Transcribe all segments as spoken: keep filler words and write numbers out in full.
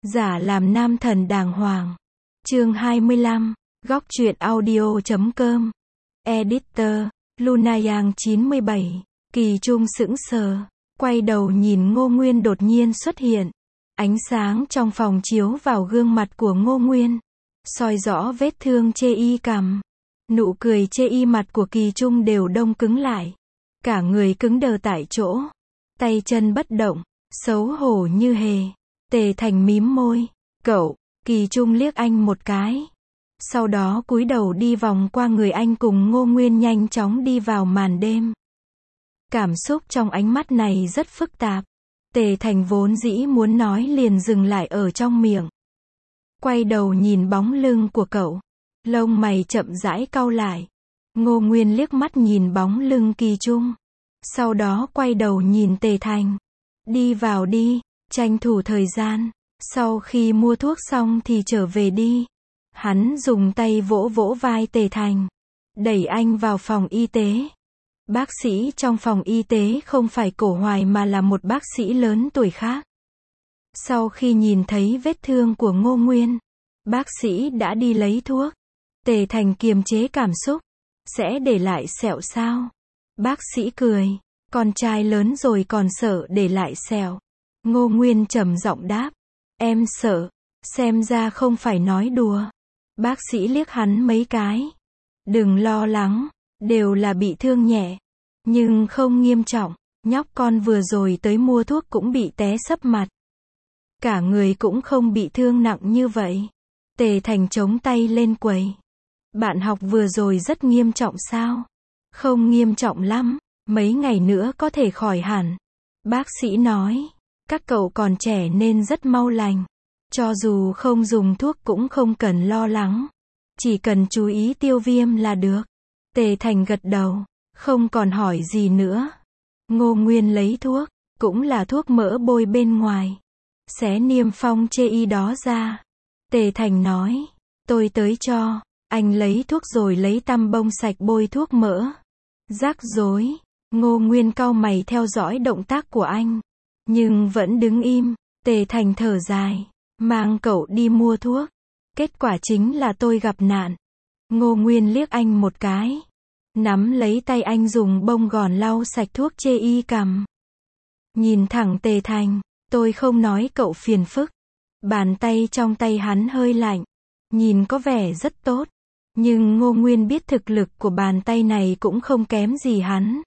Giả làm nam thần đàng hoàng. Chương hai mươi lăm, góc truyện audio chấm com. Editor, Lunayang chín mươi bảy. Kỳ Trung sững sờ, quay đầu nhìn Ngô Nguyên đột nhiên xuất hiện. Ánh sáng trong phòng chiếu vào gương mặt của Ngô Nguyên, soi rõ vết thương chê y cằm. Nụ cười chê y mặt của Kỳ Trung đều đông cứng lại. Cả người cứng đờ tại chỗ, tay chân bất động, xấu hổ như hề. Tề Thành mím môi, cậu. Kỳ Trung liếc anh một cái, sau đó cúi đầu đi vòng qua người anh cùng Ngô Nguyên nhanh chóng đi vào màn đêm. Cảm xúc trong ánh mắt này rất phức tạp. Tề Thành vốn dĩ muốn nói liền dừng lại ở trong miệng. Quay đầu nhìn bóng lưng của cậu, lông mày chậm rãi cau lại. Ngô Nguyên liếc mắt nhìn bóng lưng Kỳ Trung, sau đó quay đầu nhìn Tề Thành. Đi vào đi, tranh thủ thời gian. Sau khi mua thuốc xong thì trở về đi. Hắn dùng tay vỗ vỗ vai Tề Thành, đẩy anh vào phòng y tế. Bác sĩ trong phòng y tế không phải Cổ Hoài mà là một bác sĩ lớn tuổi khác. Sau khi nhìn thấy vết thương của Ngô Nguyên, bác sĩ đã đi lấy thuốc. Tề Thành kiềm chế cảm xúc. Sẽ để lại sẹo sao? Bác sĩ cười. Con trai lớn rồi còn sợ để lại sẹo. Ngô Nguyên trầm giọng đáp. Em sợ. Xem ra không phải nói đùa. Bác sĩ liếc hắn mấy cái. Đừng lo lắng. Đều là bị thương nhẹ. Nhưng không nghiêm trọng. Nhóc con vừa rồi tới mua thuốc cũng bị té sấp mặt. Cả người cũng không bị thương nặng như vậy. Tề Thành chống tay lên quầy. Bạn học vừa rồi rất nghiêm trọng sao? Không nghiêm trọng lắm. Mấy ngày nữa có thể khỏi hẳn. Bác sĩ nói. Các cậu còn trẻ nên rất mau lành. Cho dù không dùng thuốc cũng không cần lo lắng. Chỉ cần chú ý tiêu viêm là được. Tề Thành gật đầu, không còn hỏi gì nữa. Ngô Nguyên lấy thuốc, cũng là thuốc mỡ bôi bên ngoài. Xé niêm phong chê y đó ra. Tề Thành nói, tôi tới cho. Anh lấy thuốc rồi lấy tăm bông sạch bôi thuốc mỡ. Rắc rối. Ngô Nguyên cau mày theo dõi động tác của anh. Nhưng vẫn đứng im. Tề Thành thở dài, mang cậu đi mua thuốc. Kết quả chính là tôi gặp nạn. Ngô Nguyên liếc anh một cái, nắm lấy tay anh dùng bông gòn lau sạch thuốc chê y cằm. Nhìn thẳng Tề Thành, tôi không nói cậu phiền phức. Bàn tay trong tay hắn hơi lạnh, nhìn có vẻ rất tốt. Nhưng Ngô Nguyên biết thực lực của bàn tay này cũng không kém gì hắn.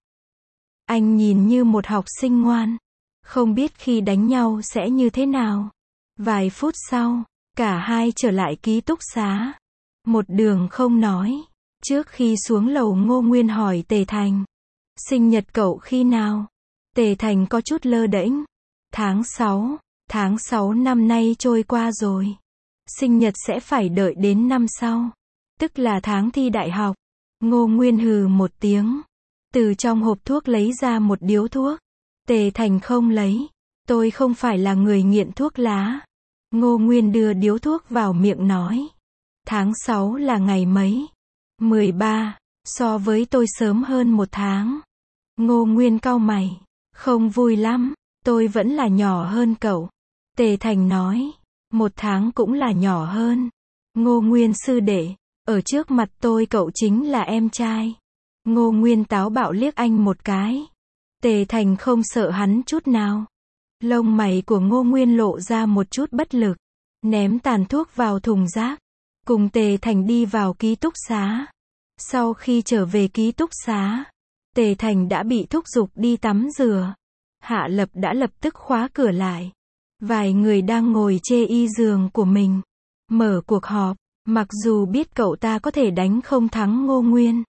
Anh nhìn như một học sinh ngoan. Không biết khi đánh nhau sẽ như thế nào. Vài phút sau, cả hai trở lại ký túc xá. Một đường không nói. Trước khi xuống lầu Ngô Nguyên hỏi Tề Thành. Sinh nhật cậu khi nào? Tề Thành có chút lơ đễnh. Tháng sáu. Tháng sáu năm nay trôi qua rồi. Sinh nhật sẽ phải đợi đến năm sau. Tức là tháng thi đại học. Ngô Nguyên hừ một tiếng. Từ trong hộp thuốc lấy ra một điếu thuốc. Tề Thành không lấy. Tôi không phải là người nghiện thuốc lá. Ngô Nguyên đưa điếu thuốc vào miệng nói. Tháng sáu là ngày mấy? mười ba. So với tôi sớm hơn một tháng. Ngô Nguyên cau mày. Không vui lắm. Tôi vẫn là nhỏ hơn cậu. Tề Thành nói. Một tháng cũng là nhỏ hơn. Ngô Nguyên sư đệ. Ở trước mặt tôi cậu chính là em trai. Ngô Nguyên táo bạo liếc anh một cái. Tề Thành không sợ hắn chút nào. Lông mày của Ngô Nguyên lộ ra một chút bất lực. Ném tàn thuốc vào thùng rác. Cùng Tề Thành đi vào ký túc xá. Sau khi trở về ký túc xá, Tề Thành đã bị thúc giục đi tắm rửa. Hạ Lập đã lập tức khóa cửa lại. Vài người đang ngồi chê y giường của mình. Mở cuộc họp. Mặc dù biết cậu ta có thể đánh không thắng Ngô Nguyên.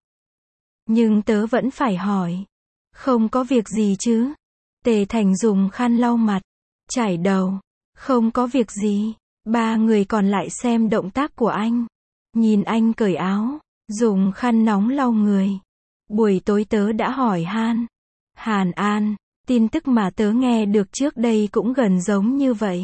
Nhưng tớ vẫn phải hỏi. Không có việc gì chứ? Tề Thành dùng khăn lau mặt, chải đầu. Không có việc gì. Ba người còn lại xem động tác của anh. Nhìn anh cởi áo, dùng khăn nóng lau người. Buổi tối tớ đã hỏi Han. Hàn An, tin tức mà tớ nghe được trước đây cũng gần giống như vậy.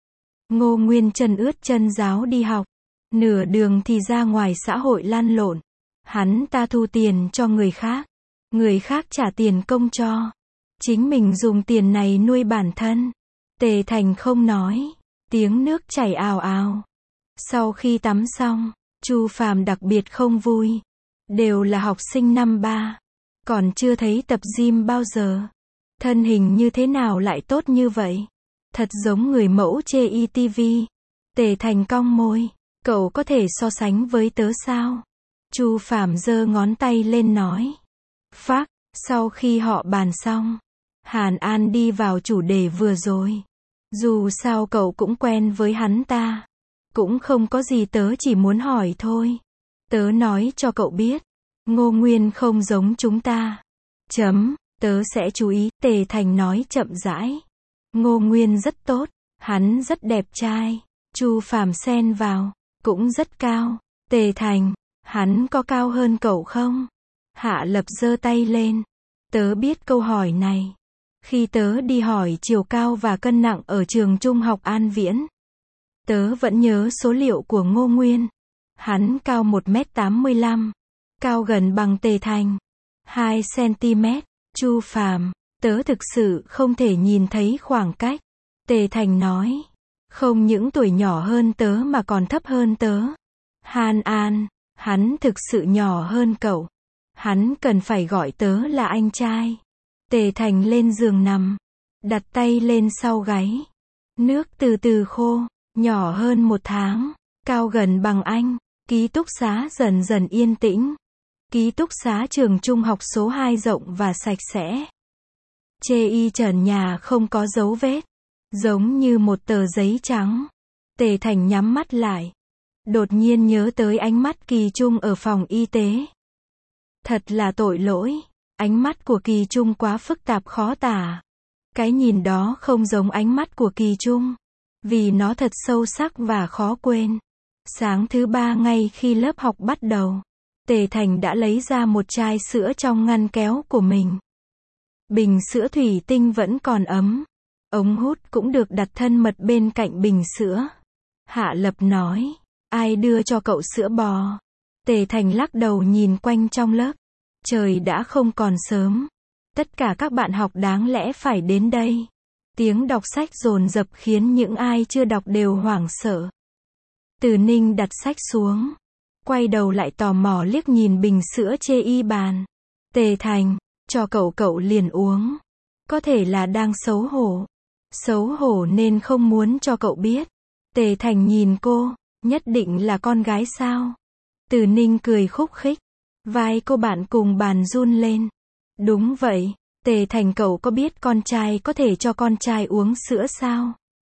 Ngô Nguyên chân ướt chân ráo đi học. Nửa đường thì ra ngoài xã hội lăn lộn. Hắn ta thu tiền cho người khác. Người khác trả tiền công cho. Chính mình dùng tiền này nuôi bản thân. Tề Thành không nói. tiếng nước chảy ào ào. Sau khi tắm xong, Chu Phàm đặc biệt không vui. Đều là học sinh năm ba, còn chưa thấy tập gym bao giờ. Thân hình như thế nào lại tốt như vậy? Thật giống người mẫu chê i ti vi. Tề Thành cong môi, cậu có thể so sánh với tớ sao? Chu Phàm giơ ngón tay lên nói. Phác, sau khi họ bàn xong, Hàn An đi vào chủ đề vừa rồi. Dù sao cậu cũng quen với hắn ta. Cũng không có gì, tớ chỉ muốn hỏi thôi. Tớ nói cho cậu biết, Ngô Nguyên không giống chúng ta. Chấm, tớ sẽ chú ý, Tề Thành nói chậm rãi. Ngô Nguyên rất tốt, hắn rất đẹp trai. Chu Phàm xen vào, cũng rất cao. Tề Thành, hắn có cao hơn cậu không? Hạ Lập giơ tay lên. Tớ biết câu hỏi này. Khi tớ đi hỏi chiều cao và cân nặng ở trường trung học An Viễn, tớ vẫn nhớ số liệu của Ngô Nguyên. Hắn cao một mét tám mươi lăm, cao gần bằng Tề Thành, hai xăng-ti-mét. Chu Phàm, tớ thực sự không thể nhìn thấy khoảng cách. Tề Thành nói, không những tuổi nhỏ hơn tớ mà còn thấp hơn tớ. Hàn An, hắn thực sự nhỏ hơn cậu. Hắn cần phải gọi tớ là anh trai. Tề Thành lên giường nằm, đặt tay lên sau gáy. Nước từ từ khô, nhỏ hơn một tháng, cao gần bằng anh. Ký túc xá dần dần yên tĩnh. Ký túc xá trường trung học số hai rộng và sạch sẽ. Chê y trần nhà không có dấu vết, giống như một tờ giấy trắng. Tề Thành nhắm mắt lại, đột nhiên nhớ tới ánh mắt Kỳ Trung ở phòng y tế. Thật là tội lỗi, ánh mắt của Kỳ Trung quá phức tạp khó tả. Cái nhìn đó không giống ánh mắt của Kỳ Trung, vì nó thật sâu sắc và khó quên. Sáng thứ ba ngay khi lớp học bắt đầu, Tề Thành đã lấy ra một chai sữa trong ngăn kéo của mình. Bình sữa thủy tinh vẫn còn ấm. Ống hút cũng được đặt thân mật bên cạnh bình sữa. Hạ Lập nói, ai đưa cho cậu sữa bò? Tề Thành lắc đầu nhìn quanh trong lớp. Trời đã không còn sớm. Tất cả các bạn học đáng lẽ phải đến đây. Tiếng đọc sách dồn dập khiến những ai chưa đọc đều hoảng sợ. Từ Ninh đặt sách xuống, quay đầu lại tò mò liếc nhìn bình sữa chê y bàn. Tề Thành, cho cậu cậu liền uống. Có thể là đang xấu hổ. Xấu hổ nên không muốn cho cậu biết. Tề Thành nhìn cô, nhất định là con gái sao? Từ Ninh cười khúc khích. Vai cô bạn cùng bàn run lên. Đúng vậy, Tề Thành cậu có biết con trai có thể cho con trai uống sữa sao?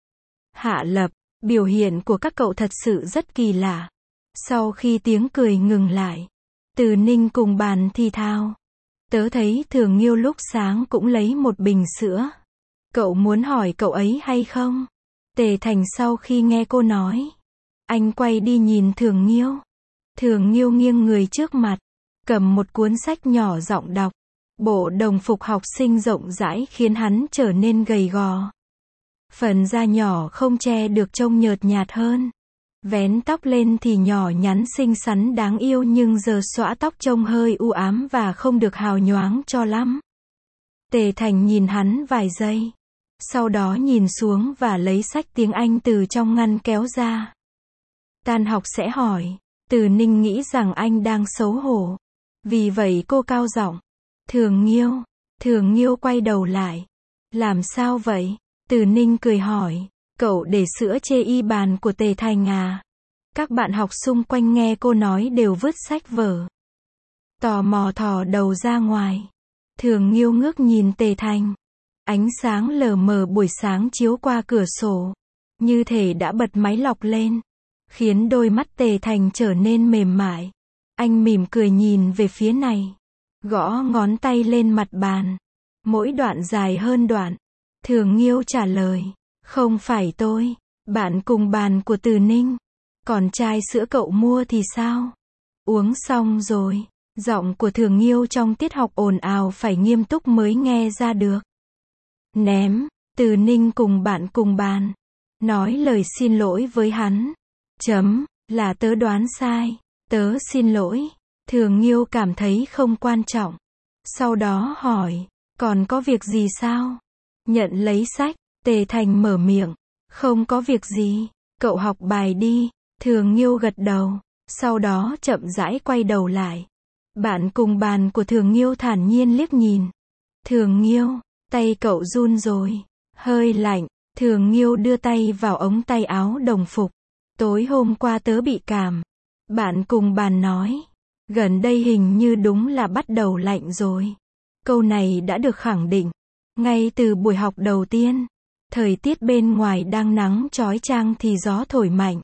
Hạ Lập, biểu hiện của các cậu thật sự rất kỳ lạ. Sau khi tiếng cười ngừng lại, Từ Ninh cùng bàn thì thào. Tớ thấy Thường Nghiêu lúc sáng cũng lấy một bình sữa. Cậu muốn hỏi cậu ấy hay không? Tề Thành sau khi nghe cô nói, anh quay đi nhìn Thường Nghiêu. Thường Nghiêu nghiêng người trước mặt, cầm một cuốn sách nhỏ giọng đọc. Bộ đồng phục học sinh rộng rãi khiến hắn trở nên gầy gò. Phần da nhỏ không che được trông nhợt nhạt hơn. Vén tóc lên thì nhỏ nhắn xinh xắn đáng yêu, nhưng giờ xõa tóc trông hơi u ám và không được hào nhoáng cho lắm. Tề Thành nhìn hắn vài giây, sau đó nhìn xuống và lấy sách tiếng Anh từ trong ngăn kéo ra. Tan học sẽ hỏi. Từ Ninh nghĩ rằng anh đang xấu hổ, vì vậy cô cao giọng. Thường Nghiêu. Thường Nghiêu quay đầu lại. Làm sao vậy? Từ Ninh cười hỏi. Cậu để sữa chê y bàn của Tề Thành à? Các bạn học xung quanh nghe cô nói đều vứt sách vở. Tò mò thò đầu ra ngoài. Thường Nghiêu ngước nhìn Tề Thành. Ánh sáng lờ mờ buổi sáng chiếu qua cửa sổ, như thể đã bật máy lọc lên, khiến đôi mắt Tề Thành trở nên mềm mại. Anh mỉm cười nhìn về phía này, gõ ngón tay lên mặt bàn. Mỗi đoạn dài hơn đoạn. Thường Nghiêu trả lời. Không phải tôi, bạn cùng bàn của Từ Ninh. Còn chai sữa cậu mua thì sao? Uống xong rồi. Giọng của Thường Nghiêu trong tiết học ồn ào phải nghiêm túc mới nghe ra được. Ném. Từ Ninh cùng bạn cùng bàn. Nói lời xin lỗi với hắn. Chấm, là tớ đoán sai. Tớ xin lỗi. Thường Nghiêu cảm thấy không quan trọng. Sau đó hỏi, còn có việc gì sao? Nhận lấy sách, Tề Thành mở miệng. Không có việc gì, cậu học bài đi. Thường Nghiêu gật đầu, sau đó chậm rãi quay đầu lại. Bạn cùng bàn của Thường Nghiêu thản nhiên liếc nhìn. Thường Nghiêu, tay cậu run rồi, hơi lạnh. Thường Nghiêu đưa tay vào ống tay áo đồng phục. Tối hôm qua tớ bị cảm. Bạn cùng bàn nói. Gần đây hình như đúng là bắt đầu lạnh rồi. Câu này đã được khẳng định. Ngay từ buổi học đầu tiên. Thời tiết bên ngoài đang nắng chói chang thì gió thổi mạnh.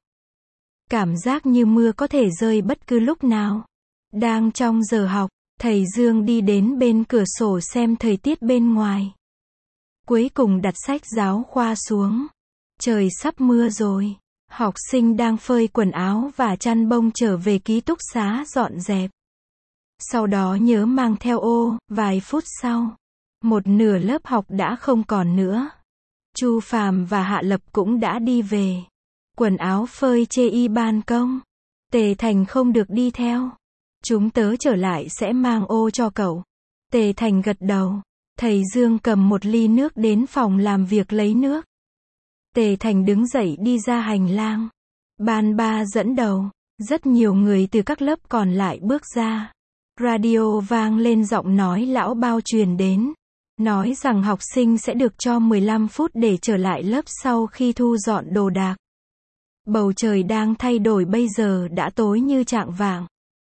Cảm giác như mưa có thể rơi bất cứ lúc nào. Đang trong giờ học, thầy Dương đi đến bên cửa sổ xem thời tiết bên ngoài. Cuối cùng đặt sách giáo khoa xuống. Trời sắp mưa rồi. Học sinh đang phơi quần áo và chăn bông trở về ký túc xá dọn dẹp. Sau đó nhớ mang theo ô, vài phút sau. Một nửa lớp học đã không còn nữa. Chu Phàm và Hạ Lập cũng đã đi về. Quần áo phơi chê y ban công. Tề Thành không được đi theo. Chúng tớ trở lại sẽ mang ô cho cậu. Tề Thành gật đầu. Thầy Dương cầm một ly nước đến phòng làm việc lấy nước. Tề Thành đứng dậy đi ra hành lang. Ban ba dẫn đầu. Rất nhiều người từ các lớp còn lại bước ra. Radio vang lên giọng nói lão bao truyền đến. Nói rằng học sinh sẽ được cho mười lăm phút để trở lại lớp sau khi thu dọn đồ đạc. Bầu trời đang thay đổi, bây giờ đã tối như chạng vạng.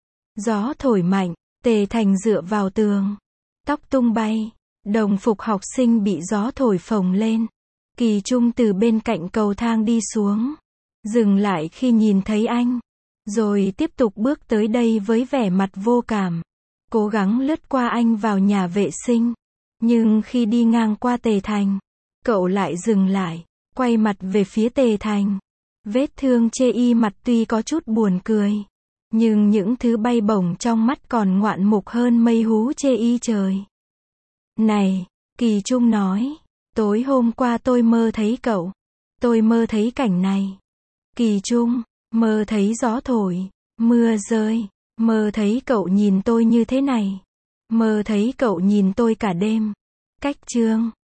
Gió thổi mạnh, Tề Thành dựa vào tường. Tóc tung bay, đồng phục học sinh bị gió thổi phồng lên. Kỳ Trung từ bên cạnh cầu thang đi xuống. Dừng lại khi nhìn thấy anh. Rồi tiếp tục bước tới đây với vẻ mặt vô cảm. Cố gắng lướt qua anh vào nhà vệ sinh. Nhưng khi đi ngang qua Tề Thành, cậu lại dừng lại, quay mặt về phía Tề Thành. Vết thương chê y mặt tuy có chút buồn cười, nhưng những thứ bay bổng trong mắt còn ngoạn mục hơn mây hú chê y trời. Này, Kỳ Trung nói, tối hôm qua tôi mơ thấy cậu. Tôi mơ thấy cảnh này. Kỳ Trung, mơ thấy gió thổi, mưa rơi, mơ thấy cậu nhìn tôi như thế này. Mơ thấy cậu nhìn tôi cả đêm. Cách chương